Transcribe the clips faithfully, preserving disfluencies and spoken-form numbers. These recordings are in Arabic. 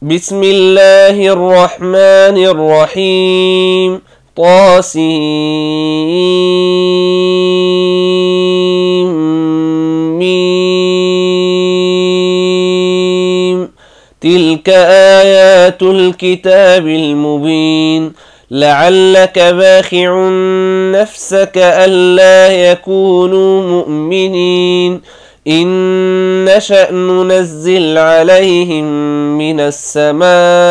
بسم الله الرحمن الرحيم. طاسيم. تلك آيات الكتاب المبين. لعلك باخع نفسك ألا يكونوا مؤمنين إن نشأ ننزل عليهم من السماء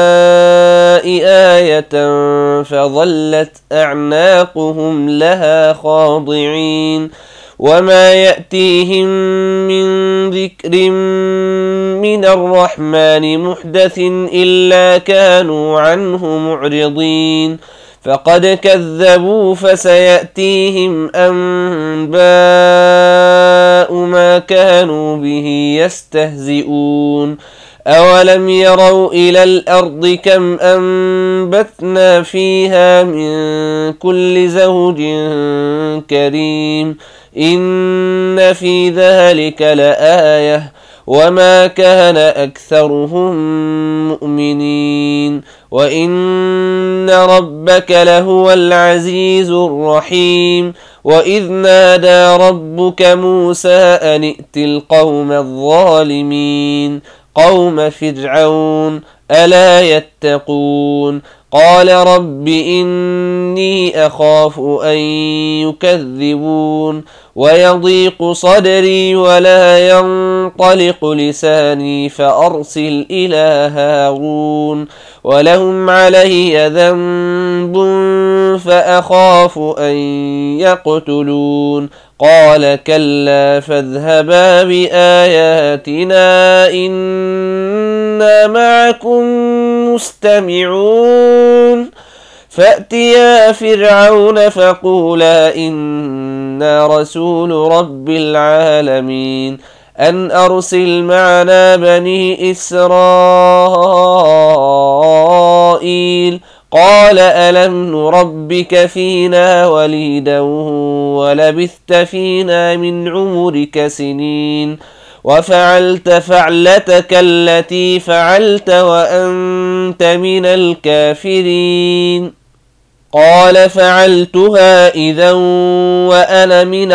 آية فظلت أعناقهم لها خاضعين وما يأتيهم من ذكر من الرحمن محدث إلا كانوا عنه معرضين فقد كذبوا فسيأتيهم أنباء ما كانوا به يستهزئون أولم يروا إلى الأرض كم أنبتنا فيها من كل زوج كريم إن في ذلك لآية وما كان أكثرهم مؤمنين وإن ربك لهو العزيز الرحيم وإذ نادى ربك موسى أن ائت القوم الظالمين قوم فرعون ألا يتقون قال رب إني أخاف أن يكذبون ويضيق صدري ولا ينطلق لساني فأرسل إلى هارون ولهم علي ذنب فأخاف أن يقتلون قال كلا فاذهبا بآياتنا إنا معكم مستمعون فأتيا فرعون فقولا إنا رسول رب العالمين أن أرسل معنا بني إسرائيل قال ألم نربك فينا وليدا ولبثت فينا من عمرك سنين وفعلت فعلتك التي فعلت وأنت من الكافرين قال فعلتها إذا وأنا من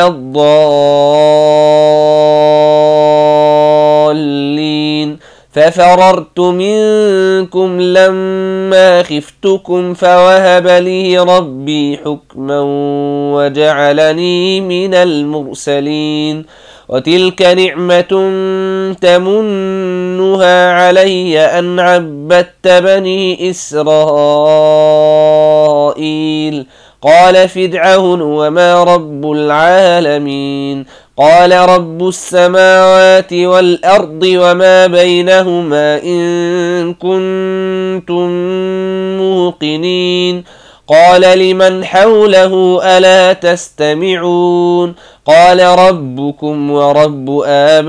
الضالين ففررت منكم لما خفتكم فوهب لي ربي حكما وجعلني من المرسلين وتلك نعمة تمنها علي أن عبدت بني إسرائيل قال فرعون وما رب العالمين قال رب السماوات والأرض وما بينهما إن كنتم موقنين قال لمن حوله ألا تستمعون قال ربكم ورب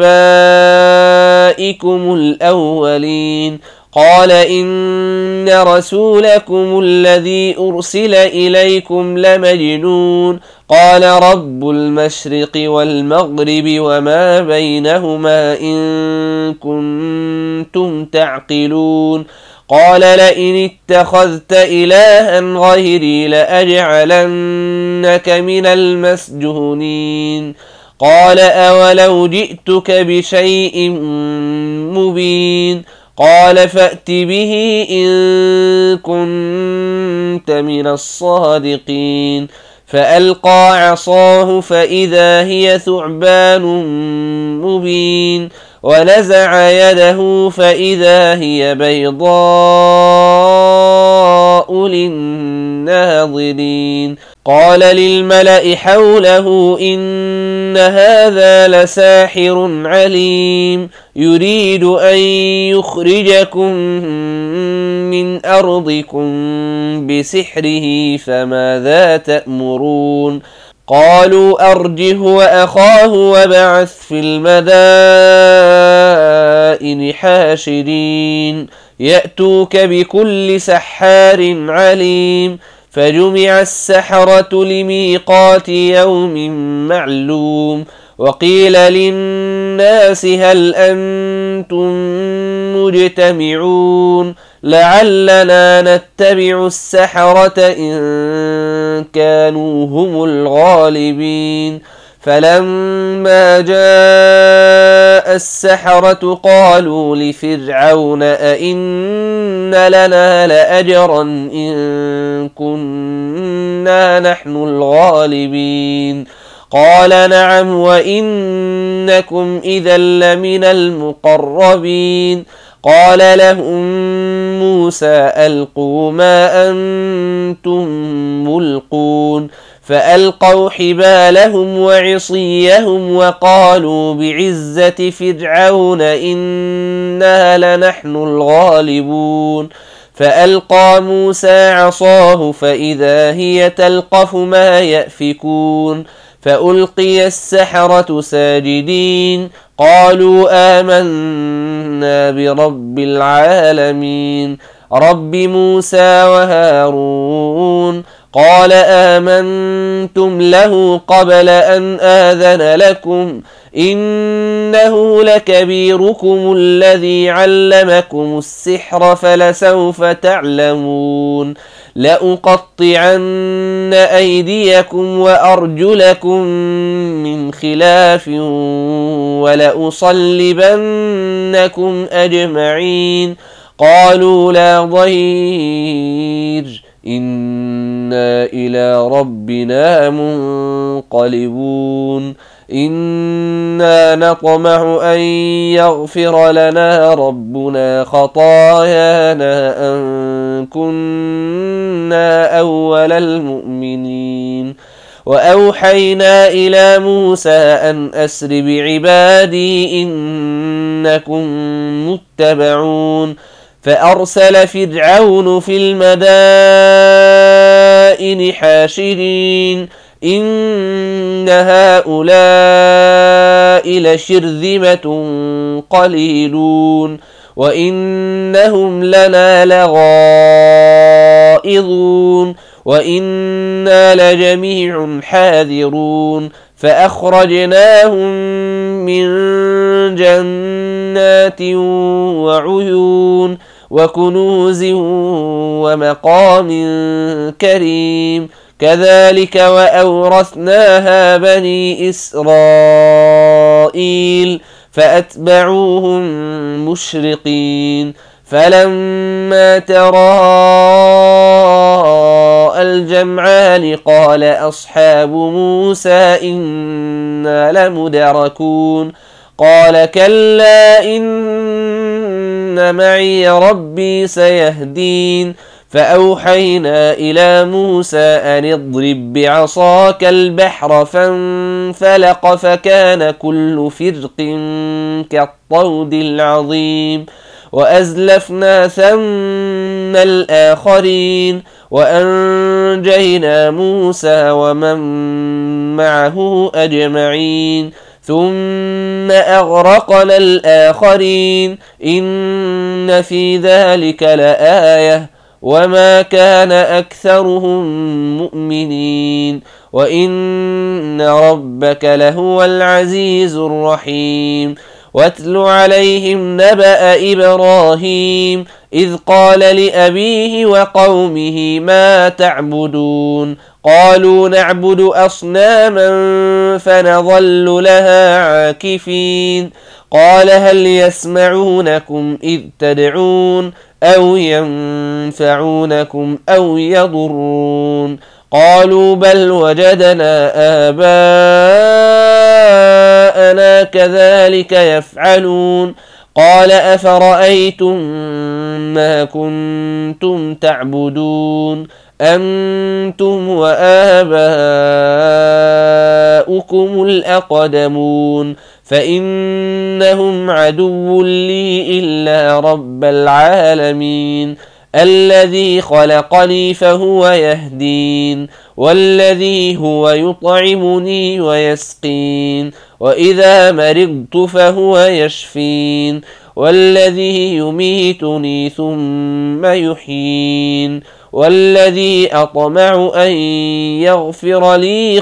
آبائكم الأولين قال إن رسولكم الذي أرسل إليكم لمجنون قال رب المشرق والمغرب وما بينهما إن كنتم تعقلون قال لئن اتخذت إلها غيري لأجعلنك من المسجونين قال أولو جئتك بشيء مبين قال فأت به إن كنت من الصادقين فألقى عصاه فإذا هي ثعبان مبين ونزع يده فإذا هي بيضاء للناظرين قال للملأ حوله إن هذا لساحر عليم يريد أن يخرجكم من أرضكم بسحره فماذا تأمرون قالوا أرجه وأخاه وابعث في المدائن حاشرين يأتوك بكل سحار عليم فجمع السحرة لميقات يوم معلوم وقيل للناس هل أنتم مجتمعون لعلنا نتبع السحرة إن كانوا هم الغالبين فلما جاء السحرة قالوا لفرعون أئن لنا لأجرا إن كنا نحن الغالبين قال نعم وإنكم إذا لمن المقربين قال لهم موسى ألقوا ما أنتم ملقون فألقوا حبالهم وعصيهم وقالوا بعزة فرعون إنا لنحن الغالبون فألقى موسى عصاه فإذا هي تلقف ما يأفكون فألقي السحرة ساجدين قالوا آمنا برب العالمين رب موسى وهارون قال آمنتم له قبل أن آذن لكم إنه لكبيركم الذي علمكم السحر فلسوف تعلمون لأقطعن أيديكم وأرجلكم من خلاف ولأصلبنكم أجمعين قالوا لا ضير إنا إلى ربنا منقلبون إنا نطمع أن يغفر لنا ربنا خطايانا أن كنا أول المؤمنين وأوحينا إلى موسى أن أسر بعبادي إنكم متبعون فأرسل فرعون في المدائن حاشرين إن هؤلاء لشرذمة قليلون وإنهم لنا لغائظون وإنا لجميع حاذرون فأخرجناهم من جنات وعيون وكنوز ومقام كريم كذلك وأورثناها بني إسرائيل فأتبعوهم مشرقين فلما تراءى الجمعان قال أصحاب موسى إنا لمدركون قال كلا إن معي ربي سيهدين فأوحينا إلى موسى أن اضرب بعصاك البحر فانفلق فكان كل فرق كالطود العظيم وأزلفنا ثم الآخرين وأنجينا موسى ومن معه أجمعين ثم أغرقنا الآخرين إن في ذلك لآية وما كان أكثرهم مؤمنين وإن ربك لهو العزيز الرحيم واتل عليهم نبأ إبراهيم إذ قال لأبيه وقومه ما تعبدون قالوا نعبد أصناما فنظل لها عاكفين قال هل يسمعونكم إذ تدعون أو ينفعونكم أو يضرون قالوا بل وجدنا آباءنا كذلك يفعلون قال أفرأيتم ما كنتم تعبدون أنتم وآباؤكم الأقدمون فإنهم عدو لي إلا رب العالمين الذي خلقني فهو يهدين والذي هو يطعمني ويسقين وإذا مرضت فهو يشفين والذي يميتني ثم يحيين والذي أطمع أن يغفر لي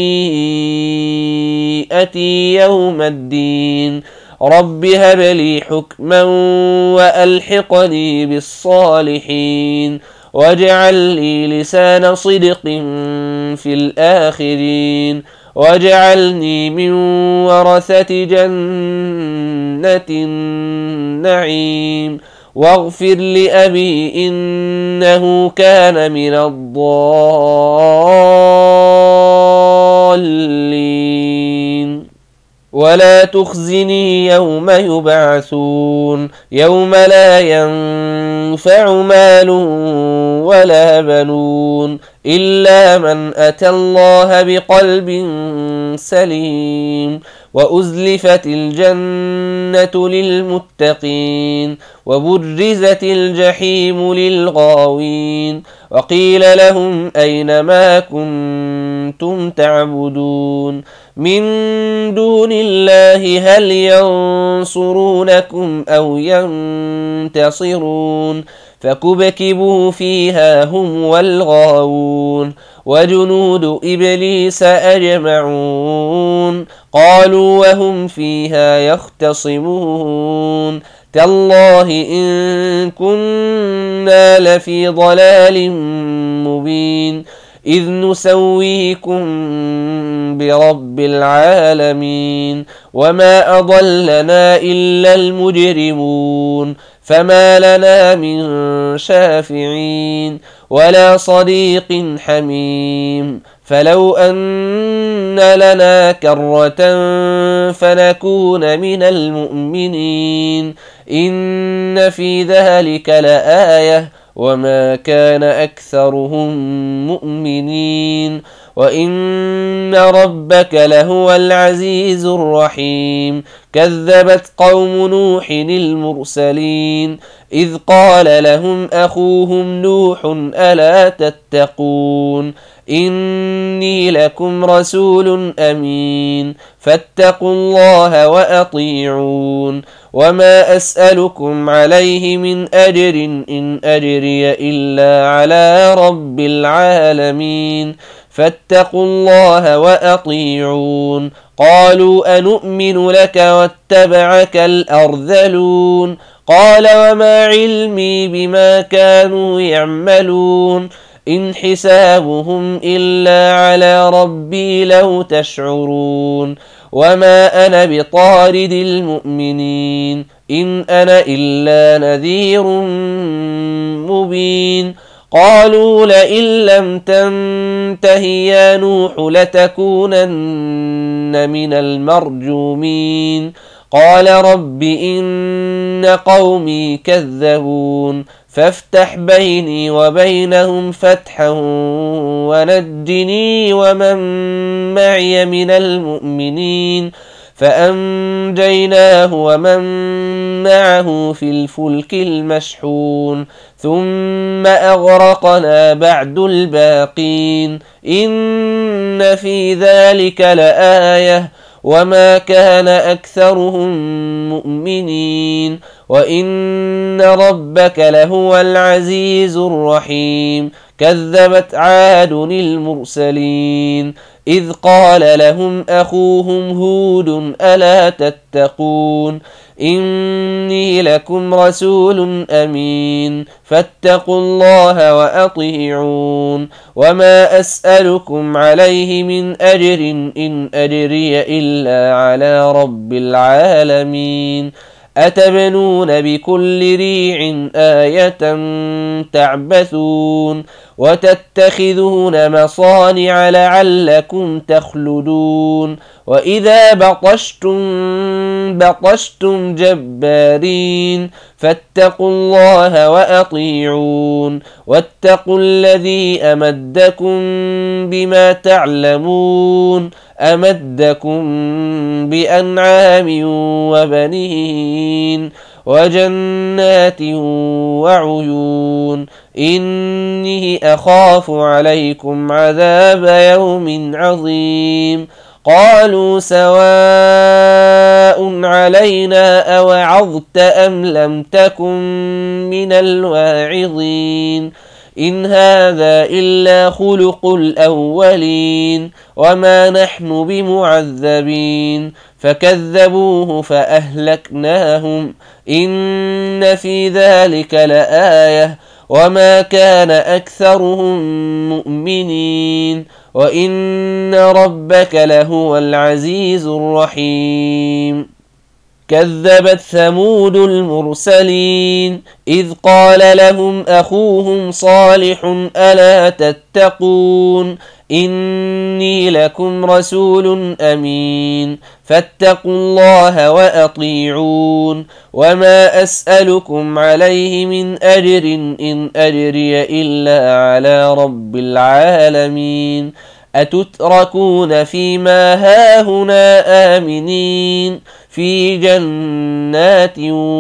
خطيئتي يوم الدين رب هب لي حكما وألحقني بالصالحين واجعل لي لسان صدق في الآخرين واجعلني من ورثة جنة النعيم واغفر لأبي إنه كان من الضالين ولا تخزني يوم يبعثون يوم لا ينفع مال ولا بنون إلا من أتى الله بقلب سليم وأزلفت الجنة للمتقين وبرزت الجحيم للغاوين وقيل لهم أين ما كنتم تعبدون من دون الله هل ينصرونكم أو ينتصرون فكبكبوا فيها هم والغاوون وجنود إبليس أجمعون قالوا وهم فيها يختصمون تالله إن كنا لفي ضلال مبين إذ نسويكم برب العالمين وما أضلنا إلا المجرمون فما لنا من شافعين ولا صديق حميم فلو أن لنا كرة فنكون من المؤمنين إن في ذلك لآية وما كان أكثرهم مؤمنين وإن ربك لهو العزيز الرحيم كذبت قوم نوح المرسلين إذ قال لهم أخوهم نوح ألا تتقون إني لكم رسول أمين فاتقوا الله وأطيعون وما أسألكم عليه من أجر إن أجري إلا على رب العالمين فاتقوا الله وأطيعون قالوا أنؤمن لك واتبعك الأرذلون قال وما علمي بما كانوا يعملون إن حسابهم إلا على ربي لو تشعرون وما أنا بطارد المؤمنين إن أنا إلا نذير مبين قالوا لئن لم تنته يا نوح لتكونن من المرجومين قال رب إن قومي كذبون فافتح بيني وبينهم فتحا ونجني ومن معي من المؤمنين فأنجيناه ومن معه في الفلك المشحون ثم أغرقنا بعد الباقين إن في ذلك لآية وما كان أكثرهم مؤمنين وإن ربك لهو العزيز الرحيم كذبت عاد المرسلين إذ قال لهم أخوهم هود ألا تتقون إني لكم رسول أمين فاتقوا الله وأطيعون وما أسألكم عليه من أجر إن أجري إلا على رب العالمين أتبنون بكل ريع آية تعبثون وتتخذون مصانع لعلكم تخلدون وإذا بطشتم بطشتم جبارين فاتقوا الله وأطيعون واتقوا الذي أمدكم بما تعلمون أمدكم بأنعام وبنين وجنات وعيون إني أخاف عليكم عذاب يوم عظيم قالوا سواء علينا أوعظت أم لم تكن من الواعظين إن هذا إلا خلق الأولين وما نحن بمعذبين فكذبوه فأهلكناهم إن في ذلك لآية وما كان أكثرهم مؤمنين وإن ربك لهو العزيز الرحيم كذبت ثمود المرسلين إذ قال لهم أخوهم صالح ألا تتقون إني لكم رسول أمين فاتقوا الله وأطيعون وما أسألكم عليه من أجر إن أجري إلا على رب العالمين أتتركون فيما هاهنا آمنين في جنات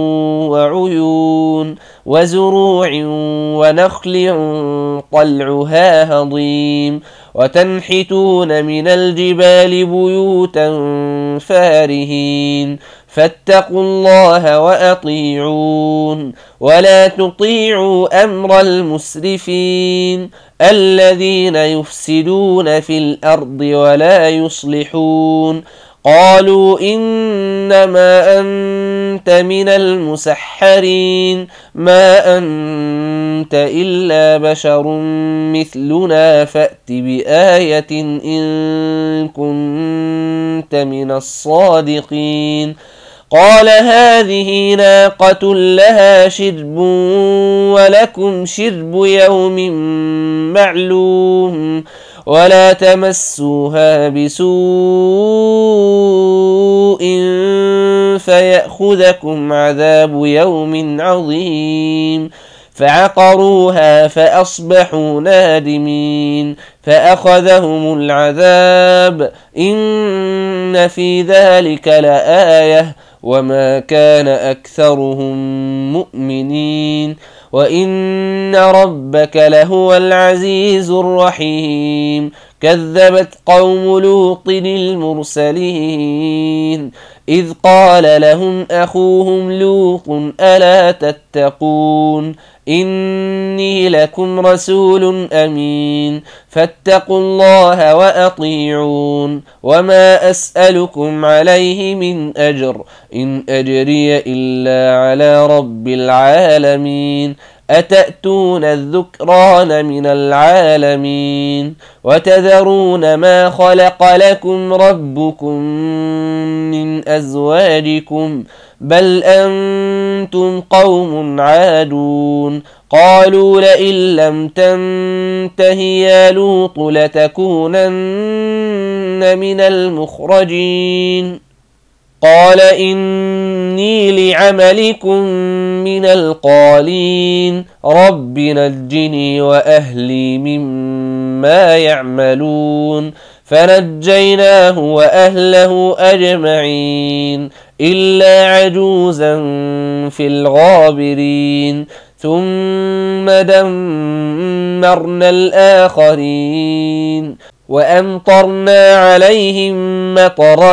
وعيون وزروع ونخل طلعها هضيم وتنحتون من الجبال بيوتا فارهين فاتقوا الله وأطيعون ولا تطيعوا أمر المسرفين الذين يفسدون في الأرض ولا يصلحون قالوا إنما أنت من المسحرين ما أنت إلا بشر مثلنا فأت بآية إن كنت من الصادقين قال هذه ناقة لها شرب ولكم شرب يوم معلوم ولا تمسوها بسوء فيأخذكم عذاب يوم عظيم فعقروها فأصبحوا نادمين فأخذهم العذاب إن في ذلك لآية وما كان أكثرهم مؤمنين وإن ربك لهو العزيز الرحيم كذبت قوم لوط المرسلين إذ قال لهم أخوهم لوط ألا تتقون إني لكم رسول أمين فاتقوا الله وأطيعون وما أسألكم عليه من أجر إن أجري إلا على رب العالمين أتأتون الذكران من العالمين وتذرون ما خلق لكم ربكم من أزواجكم بل أنتم قوم عادون قالوا لئن لم تنته يا لوط لتكونن من المخرجين قال إني لعملكم من القالين رب نجني وأهلي مما يعملون فنجيناه وأهله أجمعين إلا عجوزا في الغابرين ثم دمرنا الآخرين وأمطرنا عليهم مطرا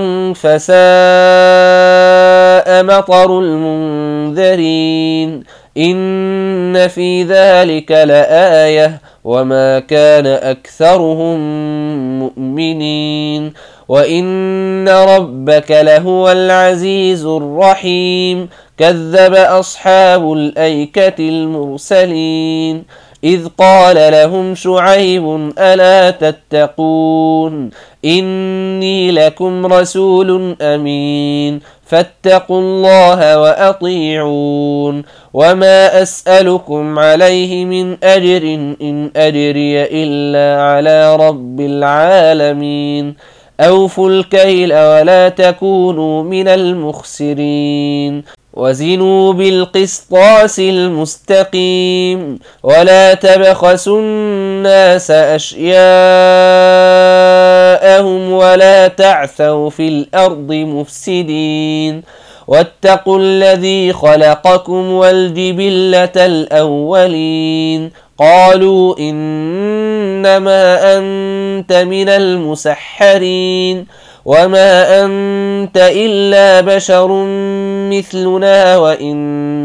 فساء مطر المنذرين إن في ذلك لآية وما كان أكثرهم مؤمنين وإن ربك لهو العزيز الرحيم كذب أصحاب الأيكة المرسلين إذ قال لهم شعيب ألا تتقون إني لكم رسول أمين فاتقوا الله وأطيعون وما أسألكم عليه من أجر إن أجري إلا على رب العالمين أوفوا الكيل ولا تكونوا من المخسرين وزنوا بالقسطاس المستقيم ولا تبخسوا الناس أشياءهم ولا تعثوا في الأرض مفسدين واتقوا الذي خلقكم والجبلة الأولين قالوا إنما أنت من المسحرين وما أنت إلا بشر مثلنا وإن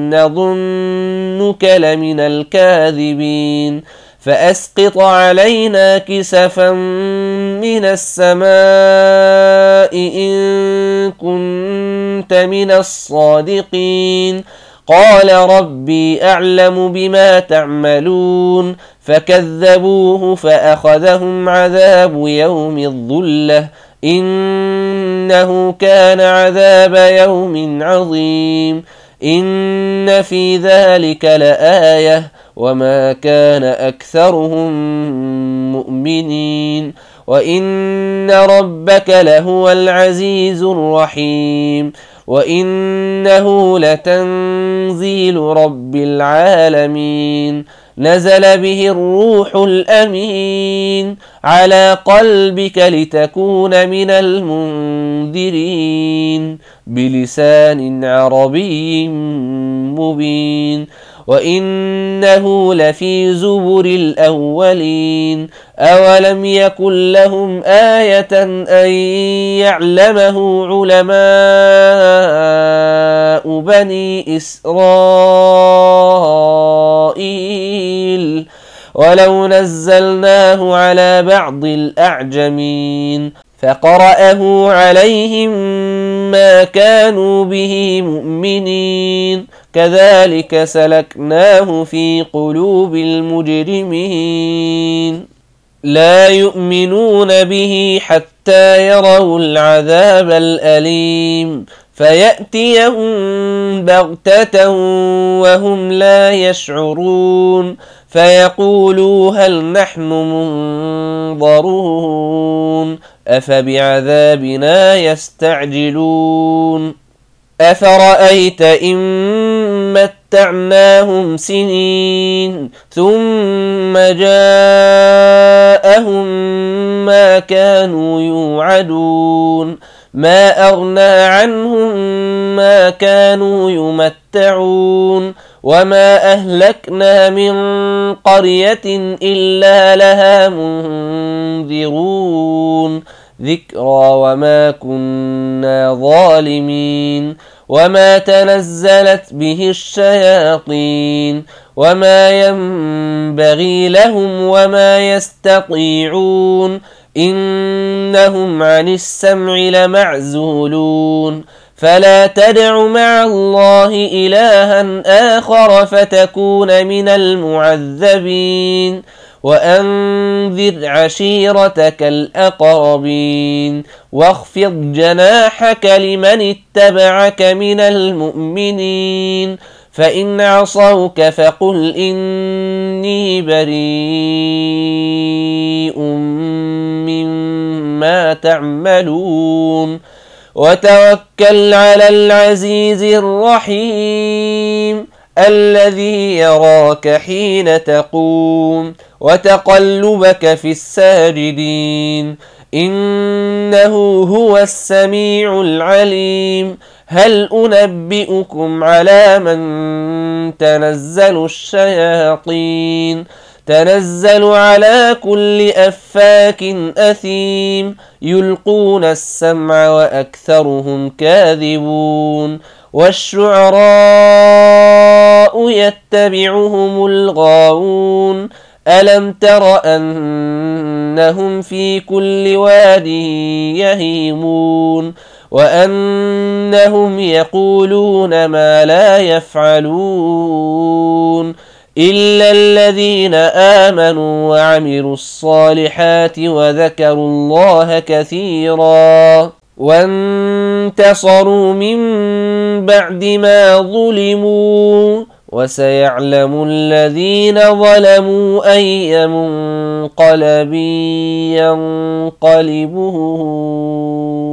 نظنك لمن الكاذبين فأسقط علينا كسفا من السماء إن كنت من الصادقين قال ربي أعلم بما تعملون فكذبوه فأخذهم عذاب يوم الظلة إنه كان عذاب يوم عظيم إن في ذلك لآية وما كان أكثرهم مؤمنين وإن ربك لهو العزيز الرحيم وإنه لتنزيل رب العالمين نزل به الروح الأمين على قلبك لتكون من المنذرين بلسان عربي مبين وإنه لفي زبر الأولين أولم يكن لهم آية أن يعلمه علماء بني إسرائيل ولو نزلناه على بعض الأعجمين فقرأه عليهم ما كانوا به مؤمنين كذلك سلكناه في قلوب المجرمين لا يؤمنون به حتى يروا العذاب الأليم فيأتيهم بغتة وهم لا يشعرون فيقولوا هل نحن منظرون أفبعذابنا يستعجلون أفرأيت إن متعناهم سنين ثم جاءهم ما كانوا يوعدون ما أغنى عنهم ما كانوا يمتعون وما أهلكنا من قرية إلا لها منذرون ذكرى وما كنا ظالمين وما تنزلت به الشياطين وما ينبغي لهم وما يستطيعون إنهم عن السمع لمعزولون فلا تدع مع الله إلها آخر فتكون من المعذبين وأنذر عشيرتك الأقربين واخفض جناحك لمن اتبعك من المؤمنين فإن عصوك فقل إني بريء مما تعملون وتوكل على العزيز الرحيم الذي يراك حين تقوم وتقلبك في الساجدين إنه هو السميع العليم هل أنبئكم على من تنزل الشياطين تنزل على كل أفاك أثيم يلقون السمع وأكثرهم كاذبون والشعراء يتبعهم الغاوون ألم تر أنهم في كل واد يهيمون وأنهم يقولون ما لا يفعلون إلا الذين آمنوا وعملوا الصالحات وذكروا الله كثيرا وانتصروا من بعد ما ظلموا وسيعلم الذين ظلموا أي منقلب ينقلبون